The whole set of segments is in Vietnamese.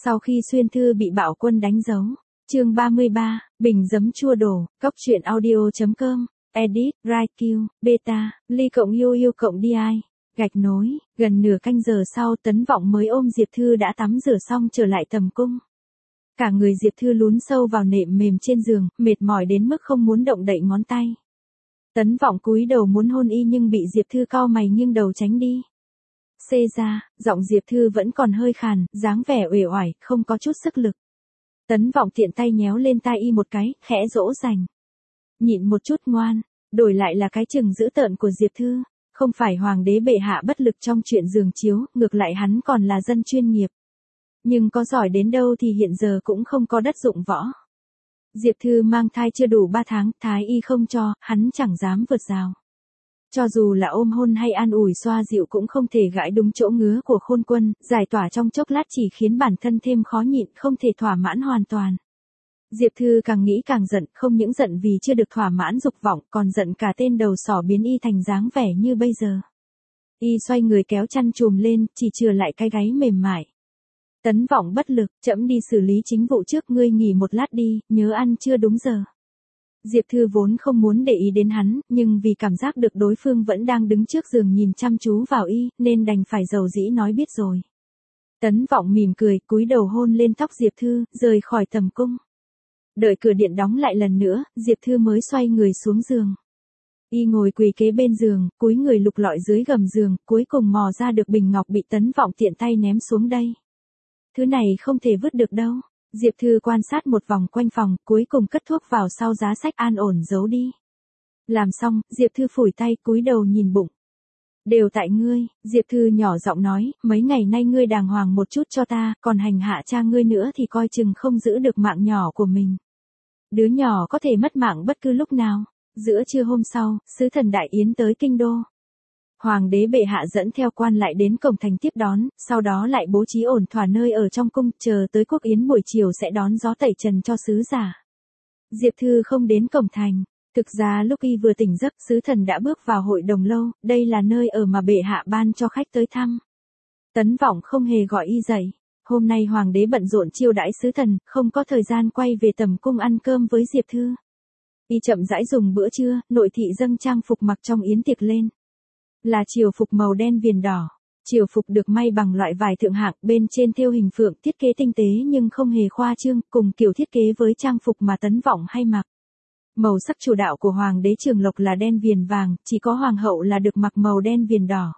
Sau khi xuyên thư bị bạo quân đánh dấu. Chương 33, bình giấm chua đổ, cóc truyện audio.com, edit, Q, beta, ly cộng yu cộng di, gạch nối, gần nửa canh giờ sau Tấn Vọng mới ôm Diệp Thư đã tắm rửa xong trở lại tầm cung. Cả người Diệp Thư lún sâu vào nệm mềm trên giường, mệt mỏi đến mức không muốn động đậy ngón tay. Tấn Vọng cúi đầu muốn hôn y nhưng bị Diệp Thư cau mày nghiêng đầu tránh đi. Xê ra, giọng Diệp Thư vẫn còn hơi khàn, dáng vẻ uể oải, không có chút sức lực. Tấn Vọng tiện tay nhéo lên tai y một cái, khẽ dỗ dành. Nhịn một chút ngoan, đổi lại là cái chừng dữ tợn của Diệp Thư. Không phải hoàng đế bệ hạ bất lực trong chuyện giường chiếu, ngược lại hắn còn là dân chuyên nghiệp. Nhưng có giỏi đến đâu thì hiện giờ cũng không có đất dụng võ. Diệp Thư mang thai chưa đủ 3 tháng, thái y không cho, hắn chẳng dám vượt rào. Cho dù là ôm hôn hay an ủi xoa dịu cũng không thể gãi đúng chỗ ngứa của Khôn Quân, giải tỏa trong chốc lát chỉ khiến bản thân thêm khó nhịn, không thể thỏa mãn hoàn toàn. Diệp Thư càng nghĩ càng giận, không những giận vì chưa được thỏa mãn dục vọng, còn giận cả tên đầu sỏ biến y thành dáng vẻ như bây giờ. Y xoay người kéo chăn chùm lên, chỉ chừa lại cái gáy mềm mại. Tấn Vọng bất lực, trẫm đi xử lý chính vụ trước, ngươi nghỉ một lát đi, nhớ ăn trưa đúng giờ. Diệp Thư vốn không muốn để ý đến hắn, nhưng vì cảm giác được đối phương vẫn đang đứng trước giường nhìn chăm chú vào y, nên đành phải dầu dĩ nói biết rồi. Tấn Vọng mỉm cười, cúi đầu hôn lên tóc Diệp Thư, rời khỏi tầm cung. Đợi cửa điện đóng lại lần nữa, Diệp Thư mới xoay người xuống giường. Y ngồi quỳ kế bên giường, cúi người lục lọi dưới gầm giường, cuối cùng mò ra được bình ngọc bị Tấn Vọng tiện tay ném xuống đây. Thứ này không thể vứt được đâu. Diệp Thư quan sát một vòng quanh phòng, cuối cùng cất thuốc vào sau giá sách an ổn giấu đi. Làm xong, Diệp Thư phủi tay, cúi đầu nhìn bụng. Đều tại ngươi, Diệp Thư nhỏ giọng nói, mấy ngày nay ngươi đàng hoàng một chút cho ta, còn hành hạ cha ngươi nữa thì coi chừng không giữ được mạng nhỏ của mình. Đứa nhỏ có thể mất mạng bất cứ lúc nào. Giữa trưa hôm sau, sứ thần Đại Yến tới kinh đô. Hoàng đế bệ hạ dẫn theo quan lại đến cổng thành tiếp đón, sau đó lại bố trí ổn thỏa nơi ở trong cung, chờ tới quốc yến buổi chiều sẽ đón gió tẩy trần cho sứ giả. Diệp Thư không đến cổng thành. Thực ra lúc y vừa tỉnh giấc, sứ thần đã bước vào hội đồng lâu, đây là nơi ở mà bệ hạ ban cho khách tới thăm. Tấn Vọng không hề gọi y dậy. Hôm nay hoàng đế bận rộn chiêu đãi sứ thần, không có thời gian quay về tầm cung ăn cơm với Diệp Thư. Y chậm rãi dùng bữa trưa, nội thị dâng trang phục mặc trong yến tiệc lên. Là triều phục màu đen viền đỏ. Triều phục được may bằng loại vải thượng hạng, bên trên thêu hình phượng, thiết kế tinh tế nhưng không hề khoa trương, cùng kiểu thiết kế với trang phục mà Tấn Vọng hay mặc. Màu sắc chủ đạo của hoàng đế Trường Lộc là đen viền vàng, chỉ có hoàng hậu là được mặc màu đen viền đỏ.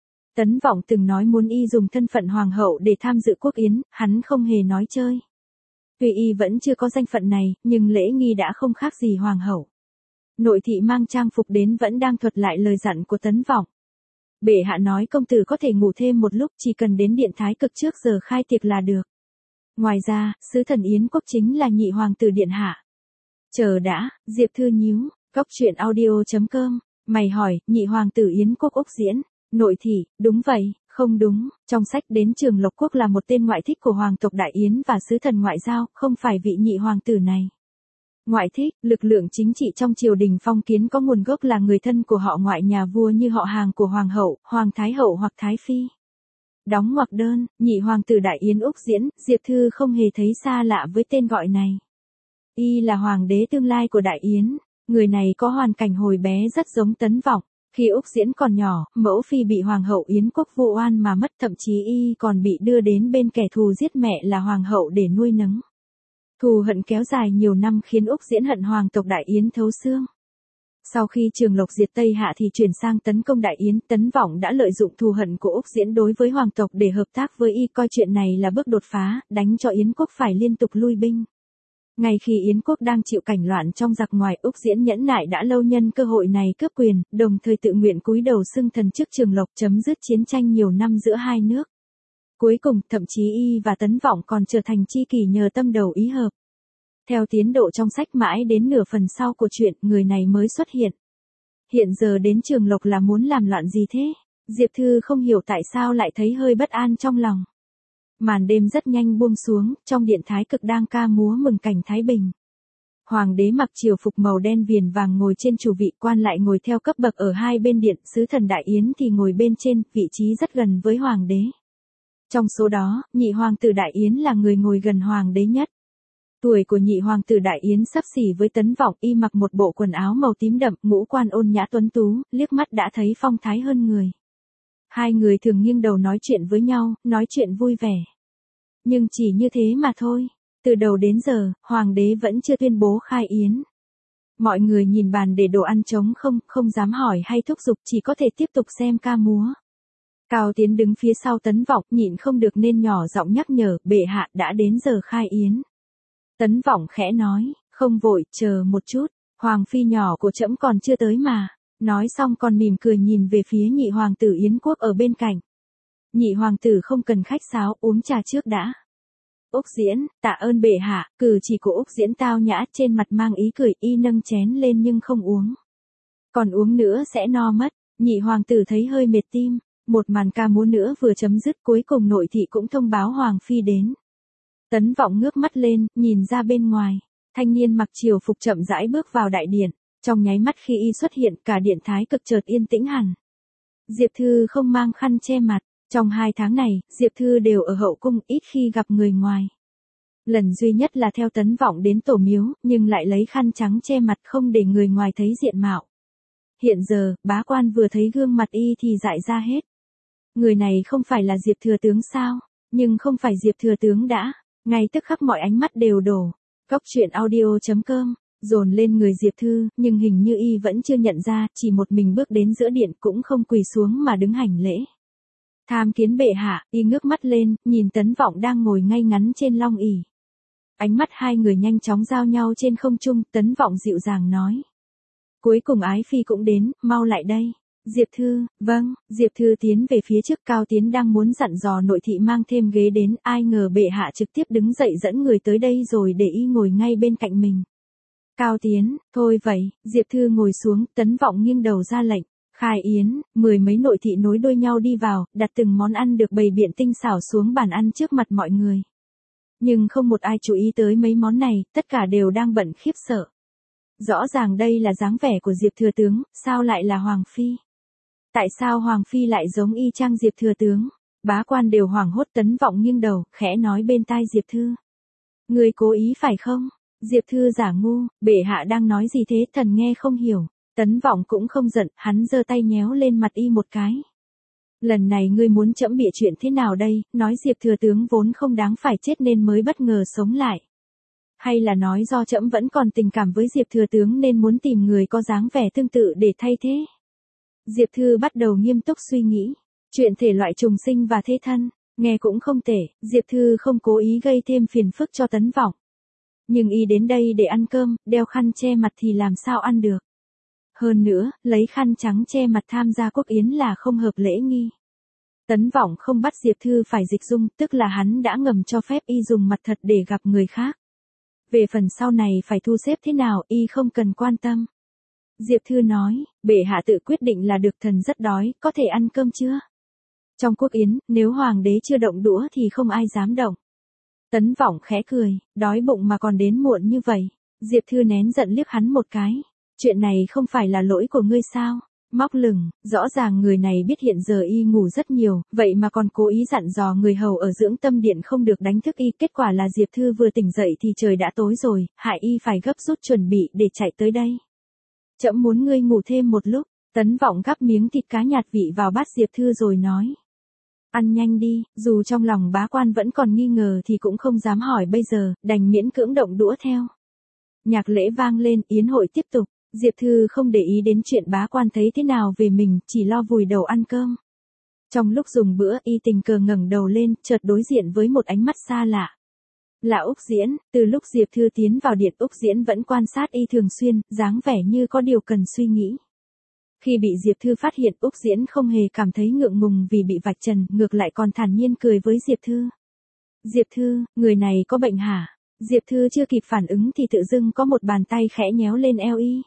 Tấn Vọng từng nói muốn y dùng thân phận hoàng hậu để tham dự quốc yến, hắn không hề nói chơi. Tuy y vẫn chưa có danh phận này, nhưng lễ nghi đã không khác gì hoàng hậu. Nội thị mang trang phục đến vẫn đang thuật lại lời dặn của Tấn Vọng. Bệ hạ nói công tử có thể ngủ thêm một lúc, chỉ cần đến điện thái cực trước giờ khai tiệc là được. Ngoài ra, sứ thần Yến quốc chính là nhị hoàng tử điện hạ. Chờ đã, Diệp Thư nhíu, cóc truyện audio.com, mày hỏi, nhị hoàng tử Yến quốc Úc Diễn. Nội thị, đúng vậy, không đúng, trong sách đến Trường Lộc quốc là một tên ngoại thích của hoàng tộc Đại Yến và sứ thần ngoại giao, không phải vị nhị hoàng tử này. Ngoại thích, lực lượng chính trị trong triều đình phong kiến có nguồn gốc là người thân của họ ngoại nhà vua như họ hàng của hoàng hậu, hoàng thái hậu hoặc thái phi. Đóng ngoặc đơn, nhị hoàng tử Đại Yến Úc Diễn, Diệp Thư không hề thấy xa lạ với tên gọi này. Y là hoàng đế tương lai của Đại Yến, người này có hoàn cảnh hồi bé rất giống Tấn Vọng. Khi Úc Diễn còn nhỏ, mẫu phi bị hoàng hậu Yến quốc vu oan mà mất, thậm chí y còn bị đưa đến bên kẻ thù giết mẹ là hoàng hậu để nuôi nấng. Thù hận kéo dài nhiều năm khiến Úc Diễn hận hoàng tộc Đại Yến thấu xương. Sau khi Trường Lộc diệt Tây Hạ thì chuyển sang tấn công Đại Yến, Tấn Vọng đã lợi dụng thù hận của Úc Diễn đối với hoàng tộc để hợp tác với y, coi chuyện này là bước đột phá, đánh cho Yến quốc phải liên tục lui binh. Ngay khi Yến quốc đang chịu cảnh loạn trong giặc ngoài, Úc Diễn nhẫn nại đã lâu nhân cơ hội này cướp quyền, đồng thời tự nguyện cúi đầu xưng thần trước Trường Lộc, chấm dứt chiến tranh nhiều năm giữa hai nước. Cuối cùng, thậm chí y và Tấn Vọng còn trở thành tri kỷ nhờ tâm đầu ý hợp. Theo tiến độ trong sách mãi đến nửa phần sau của chuyện, người này mới xuất hiện. Hiện giờ đến Trường Lộc là muốn làm loạn gì thế? Diệp Thư không hiểu tại sao lại thấy hơi bất an trong lòng. Màn đêm rất nhanh buông xuống, trong điện thái cực đang ca múa mừng cảnh thái bình. Hoàng đế mặc triều phục màu đen viền vàng ngồi trên chủ vị, quan lại ngồi theo cấp bậc ở hai bên điện, sứ thần Đại Yến thì ngồi bên trên, vị trí rất gần với hoàng đế. Trong số đó, nhị hoàng tử Đại Yến là người ngồi gần hoàng đế nhất. Tuổi của nhị hoàng tử Đại Yến xấp xỉ với Tấn Vọng, y mặc một bộ quần áo màu tím đậm, ngũ quan ôn nhã tuấn tú, liếc mắt đã thấy phong thái hơn người. Hai người thường nghiêng đầu nói chuyện với nhau, nói chuyện vui vẻ. Nhưng chỉ như thế mà thôi. Từ đầu đến giờ, hoàng đế vẫn chưa tuyên bố khai yến. Mọi người nhìn bàn để đồ ăn trống không, không dám hỏi hay thúc giục, chỉ có thể tiếp tục xem ca múa. Cao Tiến đứng phía sau Tấn Vọng, nhịn không được nên nhỏ giọng nhắc nhở, bệ hạ đã đến giờ khai yến. Tấn Vọng khẽ nói, không vội, chờ một chút, hoàng phi nhỏ của trẫm còn chưa tới mà. Nói xong còn mỉm cười nhìn về phía nhị hoàng tử Yến Quốc ở bên cạnh. Nhị hoàng tử không cần khách sáo, uống trà trước đã. Úc Diễn, tạ ơn bệ hạ, cử chỉ của Úc Diễn tao nhã, trên mặt mang ý cười, y nâng chén lên nhưng không uống. Còn uống nữa sẽ no mất. Nhị hoàng tử thấy hơi mệt tim. Một màn ca múa nữa vừa chấm dứt, cuối cùng nội thị cũng thông báo hoàng phi đến. Tấn Vọng ngước mắt lên, nhìn ra bên ngoài. Thanh niên mặc triều phục chậm rãi bước vào đại điện. Trong nháy mắt khi y xuất hiện, cả điện thái cực chợt yên tĩnh hẳn. Diệp Thư không mang khăn che mặt. Trong 2 tháng này, Diệp Thư đều ở hậu cung, ít khi gặp người ngoài. Lần duy nhất là theo Tấn Vọng đến tổ miếu, nhưng lại lấy khăn trắng che mặt không để người ngoài thấy diện mạo. Hiện giờ, bá quan vừa thấy gương mặt y thì dại ra hết. Người này không phải là Diệp Thừa Tướng sao? Nhưng không phải Diệp Thừa Tướng đã. Ngay tức khắc mọi ánh mắt đều đổ. Cóc truyện audio.com dồn lên người Diệp Thư, nhưng hình như y vẫn chưa nhận ra, chỉ một mình bước đến giữa điện cũng không quỳ xuống mà đứng hành lễ. Tham kiến bệ hạ, y ngước mắt lên, nhìn Tấn Vọng đang ngồi ngay ngắn trên long ỷ. Ánh mắt hai người nhanh chóng giao nhau trên không trung, Tấn Vọng dịu dàng nói. Cuối cùng ái phi cũng đến, mau lại đây. Diệp Thư, vâng, Diệp Thư tiến về phía trước. Cao Tiến đang muốn dặn dò nội thị mang thêm ghế đến, ai ngờ bệ hạ trực tiếp đứng dậy dẫn người tới đây rồi để y ngồi ngay bên cạnh mình. Cao Tiến, thôi vậy, Diệp Thư ngồi xuống, Tấn Vọng nghiêng đầu ra lệnh. Khai yến, 10 mấy nội thị nối đuôi nhau đi vào, đặt từng món ăn được bày biện tinh xảo xuống bàn ăn trước mặt mọi người. Nhưng không một ai chú ý tới mấy món này, tất cả đều đang bận khiếp sợ. Rõ ràng đây là dáng vẻ của Diệp Thừa Tướng, sao lại là Hoàng Phi? Tại sao Hoàng Phi lại giống y chang Diệp Thừa Tướng? Bá quan đều hoảng hốt. Tấn Vọng nghiêng đầu, khẽ nói bên tai Diệp Thư. Người cố ý phải không? Diệp Thư giả ngu, bệ hạ đang nói gì thế, thần nghe không hiểu. Tấn Vọng cũng không giận, hắn giơ tay nhéo lên mặt y một cái. Lần này ngươi muốn trẫm bịa chuyện thế nào đây, nói Diệp Thừa Tướng vốn không đáng phải chết nên mới bất ngờ sống lại. Hay là nói do trẫm vẫn còn tình cảm với Diệp Thừa Tướng nên muốn tìm người có dáng vẻ tương tự để thay thế. Diệp Thư bắt đầu nghiêm túc suy nghĩ. Chuyện thể loại trùng sinh và thế thân, nghe cũng không tệ, Diệp Thư không cố ý gây thêm phiền phức cho Tấn Vọng. Nhưng y đến đây để ăn cơm, đeo khăn che mặt thì làm sao ăn được. Hơn nữa, lấy khăn trắng che mặt tham gia quốc yến là không hợp lễ nghi. Tấn Vọng không bắt Diệp Thư phải dịch dung, tức là hắn đã ngầm cho phép y dùng mặt thật để gặp người khác. Về phần sau này phải thu xếp thế nào, y không cần quan tâm. Diệp Thư nói, bệ hạ tự quyết định là được, thần rất đói, có thể ăn cơm chưa? Trong quốc yến, nếu hoàng đế chưa động đũa thì không ai dám động. Tấn Vọng khẽ cười, đói bụng mà còn đến muộn như vậy. Diệp Thư nén giận liếc hắn một cái. Chuyện này không phải là lỗi của ngươi sao? Móc lửng, rõ ràng người này biết hiện giờ y ngủ rất nhiều, vậy mà còn cố ý dặn dò người hầu ở dưỡng tâm điện không được đánh thức y. Kết quả là Diệp Thư vừa tỉnh dậy thì trời đã tối rồi, hại y phải gấp rút chuẩn bị để chạy tới đây. Trẫm muốn ngươi ngủ thêm một lúc. Tấn Vọng gắp miếng thịt cá nhạt vị vào bát Diệp Thư rồi nói. Ăn nhanh đi, dù trong lòng bá quan vẫn còn nghi ngờ thì cũng không dám hỏi bây giờ, đành miễn cưỡng động đũa theo. Nhạc lễ vang lên, yến hội tiếp tục. Diệp Thư không để ý đến chuyện bá quan thấy thế nào về mình, chỉ lo vùi đầu ăn cơm. Trong lúc dùng bữa, y tình cờ ngẩng đầu lên, chợt đối diện với một ánh mắt xa lạ. Là Úc Diễn. Từ lúc Diệp Thư tiến vào điện, Úc Diễn vẫn quan sát y thường xuyên, dáng vẻ như có điều cần suy nghĩ. Khi bị Diệp Thư phát hiện, Úc Diễn không hề cảm thấy ngượng ngùng vì bị vạch trần, ngược lại còn thản nhiên cười với Diệp Thư. Diệp Thư, người này có bệnh hả? Diệp Thư chưa kịp phản ứng thì tự dưng có một bàn tay khẽ nhéo lên eo y.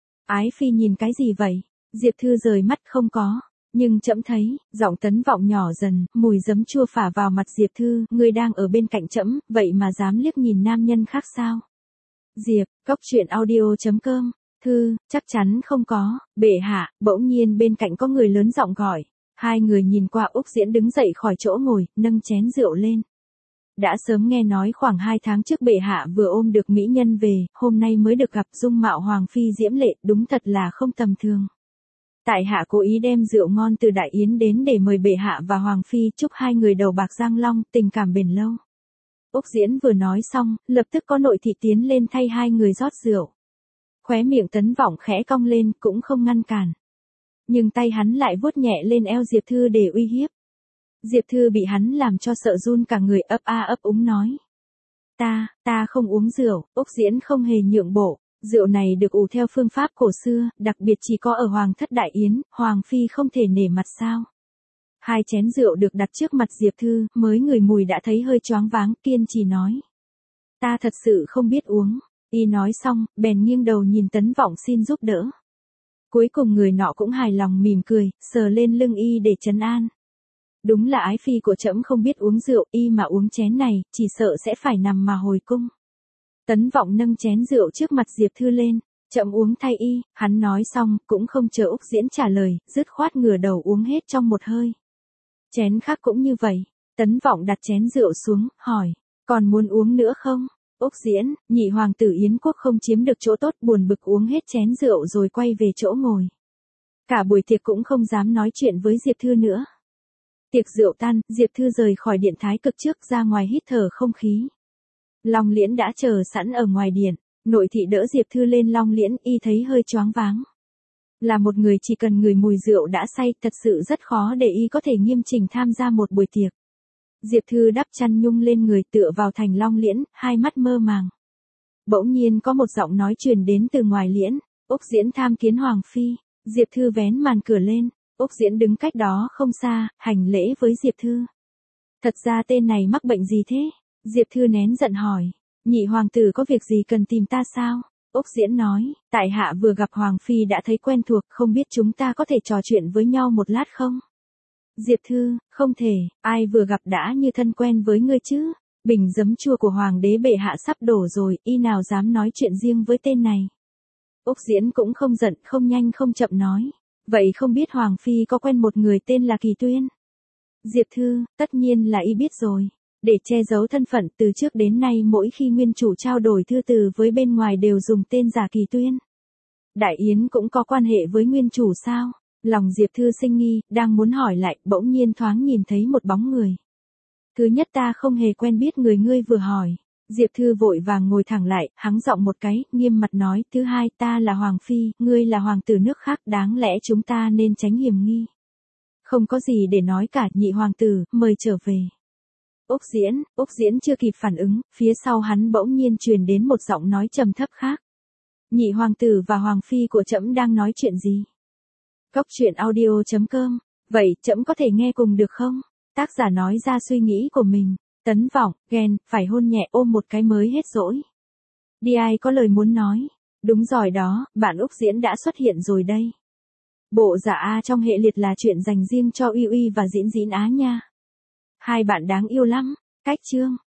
Ái phi nhìn cái gì vậy? Diệp Thư rời mắt, không có. Nhưng trẫm thấy, giọng Tấn Vọng nhỏ dần, mùi giấm chua phả vào mặt Diệp Thư, ngươi đang ở bên cạnh trẫm, vậy mà dám liếc nhìn nam nhân khác sao? Diệp, cóc truyện audio.com, Thư, chắc chắn không có, bệ hạ. Bỗng nhiên bên cạnh có người lớn giọng gọi. Hai người nhìn qua Úc Diễn đứng dậy khỏi chỗ ngồi, nâng chén rượu lên. Đã sớm nghe nói khoảng 2 tháng trước bệ hạ vừa ôm được mỹ nhân về, hôm nay mới được gặp dung mạo hoàng phi diễm lệ, đúng thật là không tầm thường. Tại hạ cố ý đem rượu ngon từ Đại Yến đến để mời bệ hạ và hoàng phi, chúc hai người đầu bạc răng long, tình cảm bền lâu. Úc Diễn vừa nói xong, lập tức có nội thị tiến lên thay hai người rót rượu. Khóe miệng Tấn Vọng khẽ cong lên, cũng không ngăn cản. Nhưng tay hắn lại vuốt nhẹ lên eo Diệp Thư để uy hiếp. Diệp Thư bị hắn làm cho sợ run cả người, ấp a ấp úng nói. Ta không uống rượu. Úc Diễn không hề nhượng bộ. Rượu này được ủ theo phương pháp cổ xưa, đặc biệt chỉ có ở Hoàng thất Đại Yến, Hoàng phi không thể nể mặt sao. Hai chén rượu được đặt trước mặt Diệp Thư, mới ngửi mùi đã thấy hơi choáng váng, kiên trì nói. Ta thật sự không biết uống. Y nói xong, bèn nghiêng đầu nhìn Tấn Vọng xin giúp đỡ. Cuối cùng người nọ cũng hài lòng mỉm cười, sờ lên lưng Y để trấn an. Đúng là ái phi của trẫm không biết uống rượu, Y mà uống chén này, chỉ sợ sẽ phải nằm mà hồi cung. Tấn Vọng nâng chén rượu trước mặt Diệp Thư lên, trẫm uống thay Y, hắn nói xong, cũng không chờ Úc Diễn trả lời, dứt khoát ngửa đầu uống hết trong một hơi. Chén khác cũng như vậy, Tấn Vọng đặt chén rượu xuống, hỏi, còn muốn uống nữa không? Úc Diễn, nhị hoàng tử Yến quốc không chiếm được chỗ tốt, buồn bực uống hết chén rượu rồi quay về chỗ ngồi. Cả buổi tiệc cũng không dám nói chuyện với Diệp Thư nữa. Tiệc rượu tan, Diệp Thư rời khỏi điện thái cực trước ra ngoài hít thở không khí. Long Liễn đã chờ sẵn ở ngoài điện, nội thị đỡ Diệp Thư lên Long Liễn, Y thấy hơi choáng váng. Là một người chỉ cần ngửi mùi rượu đã say, thật sự rất khó để Y có thể nghiêm chỉnh tham gia một buổi tiệc. Diệp Thư đắp chăn nhung lên người tựa vào thành Long Liễn, hai mắt mơ màng. Bỗng nhiên có một giọng nói truyền đến từ ngoài liễn, Úc Diễn tham kiến Hoàng phi. Diệp Thư vén màn cửa lên, Úc Diễn đứng cách đó không xa, hành lễ với Diệp Thư. Thật ra tên này mắc bệnh gì thế? Diệp Thư nén giận hỏi, nhị hoàng tử có việc gì cần tìm ta sao? Úc Diễn nói, tại hạ vừa gặp Hoàng phi đã thấy quen thuộc, không biết chúng ta có thể trò chuyện với nhau một lát không? Diệp Thư, không thể, ai vừa gặp đã như thân quen với ngươi chứ? Bình giấm chua của hoàng đế bệ hạ sắp đổ rồi, Y nào dám nói chuyện riêng với tên này. Úc Diễn cũng không giận, không nhanh không chậm nói, vậy không biết Hoàng phi có quen một người tên là Kỳ Tuyên? Diệp Thư, tất nhiên là Y biết rồi. Để che giấu thân phận, từ trước đến nay mỗi khi nguyên chủ trao đổi thư từ với bên ngoài đều dùng tên giả Kỳ Tuyên. Đại Yến cũng có quan hệ với nguyên chủ sao? Lòng Diệp Thư sinh nghi, đang muốn hỏi lại, bỗng nhiên thoáng nhìn thấy một bóng người. Thứ nhất, ta không hề quen biết người ngươi vừa hỏi. Diệp Thư vội vàng ngồi thẳng lại, hắng giọng một cái, nghiêm mặt nói, thứ hai, ta là Hoàng phi, ngươi là hoàng tử nước khác, đáng lẽ chúng ta nên tránh hiểm nghi. Không có gì để nói cả, nhị hoàng tử, mời trở về. Úc Diễn chưa kịp phản ứng, phía sau hắn bỗng nhiên truyền đến một giọng nói trầm thấp khác. Nhị hoàng tử và hoàng phi của trẫm đang nói chuyện gì? Cốc truyện audio.com. Vậy trẫm có thể nghe cùng được không? Tác giả nói ra suy nghĩ của mình. Tấn Vọng, ghen, phải hôn nhẹ ôm một cái mới hết dỗi. Đi ai có lời muốn nói. Đúng rồi đó, bạn Úc Diễn đã xuất hiện rồi đây. Bộ giả A trong hệ liệt là chuyện dành riêng cho Uy Uy và Diễn Diễn Á nha. Hai bạn đáng yêu lắm. Cách chương.